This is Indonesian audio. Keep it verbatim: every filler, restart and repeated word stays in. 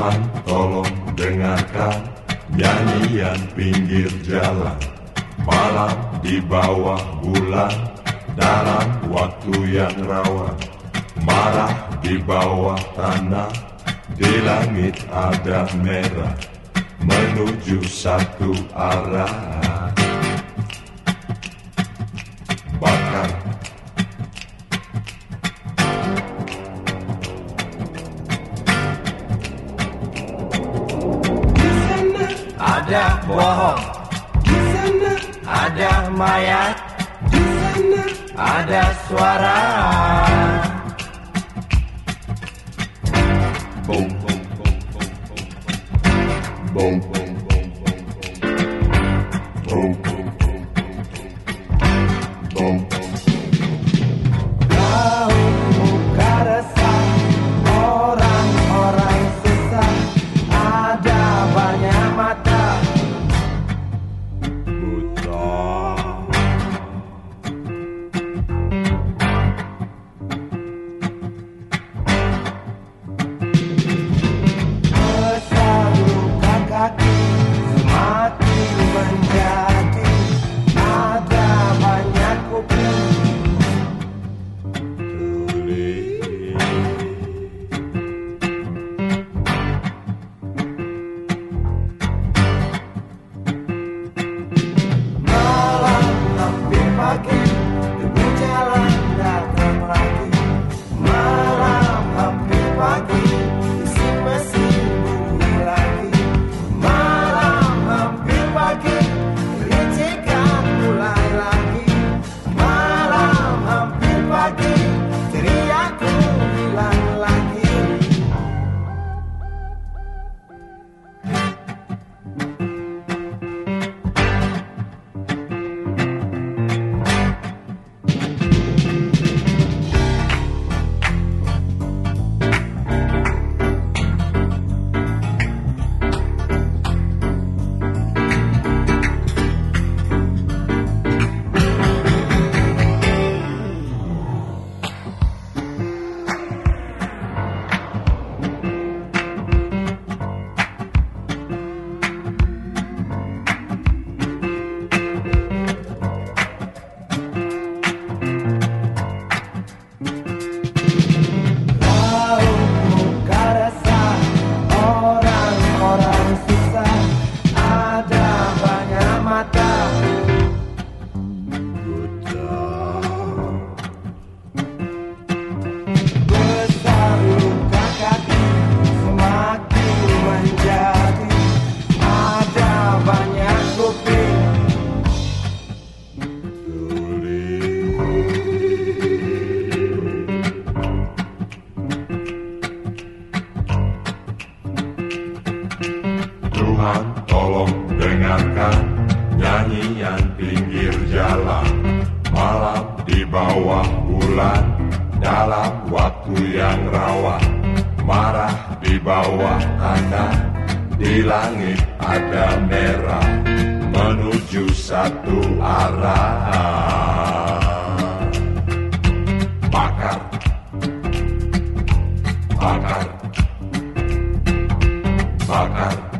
Tuhan tolong dengarkan nyanyian pinggir jalan, malam di bawah bulan, dalam waktu yang rawan. Marah di bawah tanah, di langit ada merah, menuju satu arah. Bakar. Di sana Ada bohong, di sana ada mayat, di sana ada suara. Boom, boom, boom, boom, boom. Boom, boom, boom, boom, boom. Boom, boom, boom, boom, boom. Boom, boom. Kau buka resah, orang-orang susah, ada banyak mata Buta. besar luka kaki, semakin menjadi, ada banyak kuping. Malam hampir pagi, debu jalan datang lagi. Malam hampir pagi, isi mesin bunyi lagi. Malam hampir pagi, ricikan mulai lagi. Malam hampir pagi, teriakku hilang lagi. Kau buka resah, orang-orang susah, ada banyak mata Buta. besar luka kaki, semakin menjadi, ada banyak kuping. Tuhan tolong dengarkan nyanyian pinggir jalan, malam di bawah bulan, dalam waktu yang rawan. Marah di bawah tanah, di langit ada merah, menuju satu arah. Bakar. Bakar. Bakar.